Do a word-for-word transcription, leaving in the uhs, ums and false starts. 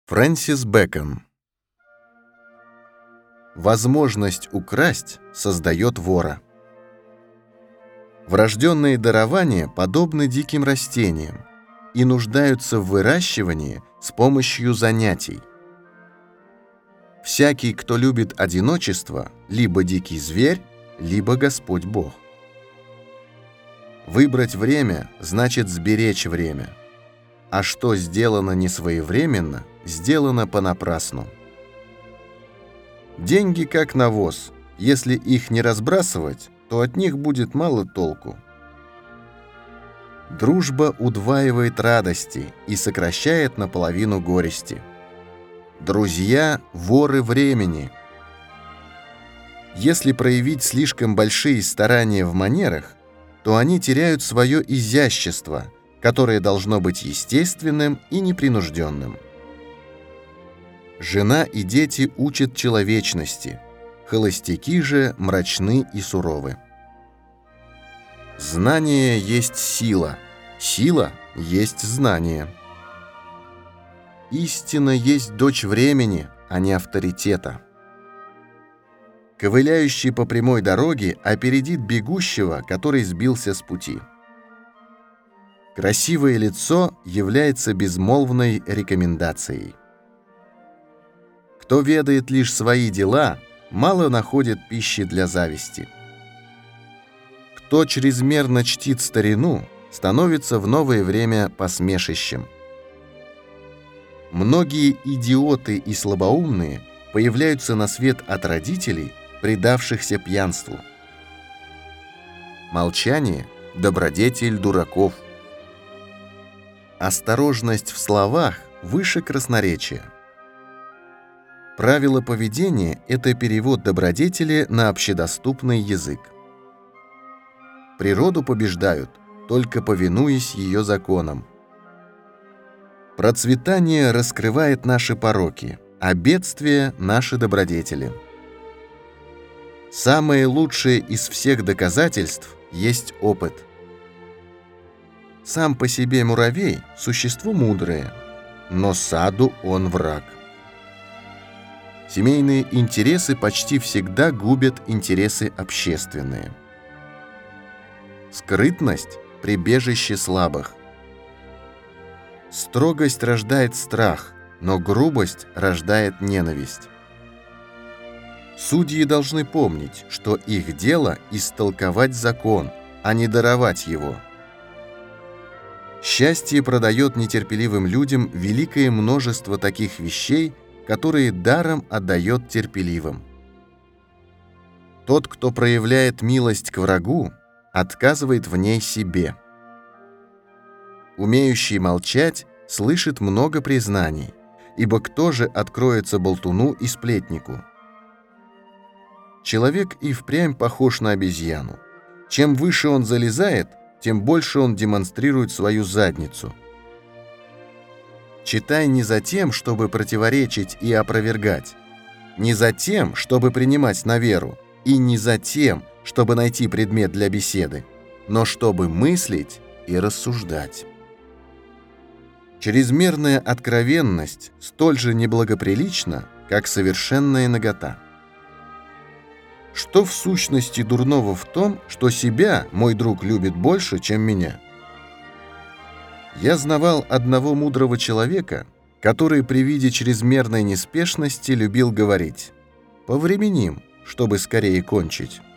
Фрэнсис Бэкон. Возможность украсть создает вора. Врожденные дарования подобны диким растениям и нуждаются в выращивании с помощью занятий. Всякий, кто любит одиночество, либо дикий зверь, либо Господь Бог. Выбрать время значит сберечь время, а что сделано несвоевременно, сделано понапрасну. Деньги как навоз, если их не разбрасывать, то от них будет мало толку. Дружба удваивает радости и сокращает наполовину горести. Друзья – воры времени. Если проявить слишком большие старания в манерах, то они теряют свое изящество, которое должно быть естественным и непринужденным. Жена и дети учат человечности, холостяки же мрачны и суровы. Знание есть сила, сила есть знание. Истина есть дочь времени, а не авторитета. Ковыляющий по прямой дороге опередит бегущего, который сбился с пути. Красивое лицо является безмолвной рекомендацией. Кто ведает лишь свои дела, мало находит пищи для зависти. Кто чрезмерно чтит старину, становится в новое время посмешищем. Многие идиоты и слабоумные появляются на свет от родителей, предавшихся пьянству. Молчание – добродетель дураков. Осторожность в словах выше красноречия. Правило поведения – это перевод добродетели на общедоступный язык. Природу побеждают, только повинуясь ее законам. Процветание раскрывает наши пороки, а бедствие – наши добродетели. Самое лучшее из всех доказательств есть опыт. Сам по себе муравей – существо мудрое, но саду он враг. Семейные интересы почти всегда губят интересы общественные. Скрытность – прибежище слабых. Строгость рождает страх, но грубость рождает ненависть. Судьи должны помнить, что их дело – истолковать закон, а не даровать его. Счастье продает нетерпеливым людям великое множество таких вещей, которые даром отдает терпеливым. Тот, кто проявляет милость к врагу, отказывает в ней себе. Умеющий молчать слышит много признаний, ибо кто же откроется болтуну и сплетнику? Человек и впрямь похож на обезьяну. Чем выше он залезает, тем больше он демонстрирует свою задницу. Читай не за тем, чтобы противоречить и опровергать, не за тем, чтобы принимать на веру, и не за тем, чтобы найти предмет для беседы, но чтобы мыслить и рассуждать. Чрезмерная откровенность столь же неблагоприлична, как совершенная нагота. Что в сущности дурного в том, что себя мой друг любит больше, чем меня? Я знавал одного мудрого человека, который при виде чрезмерной неспешности любил говорить: «Повременим, чтобы скорее кончить».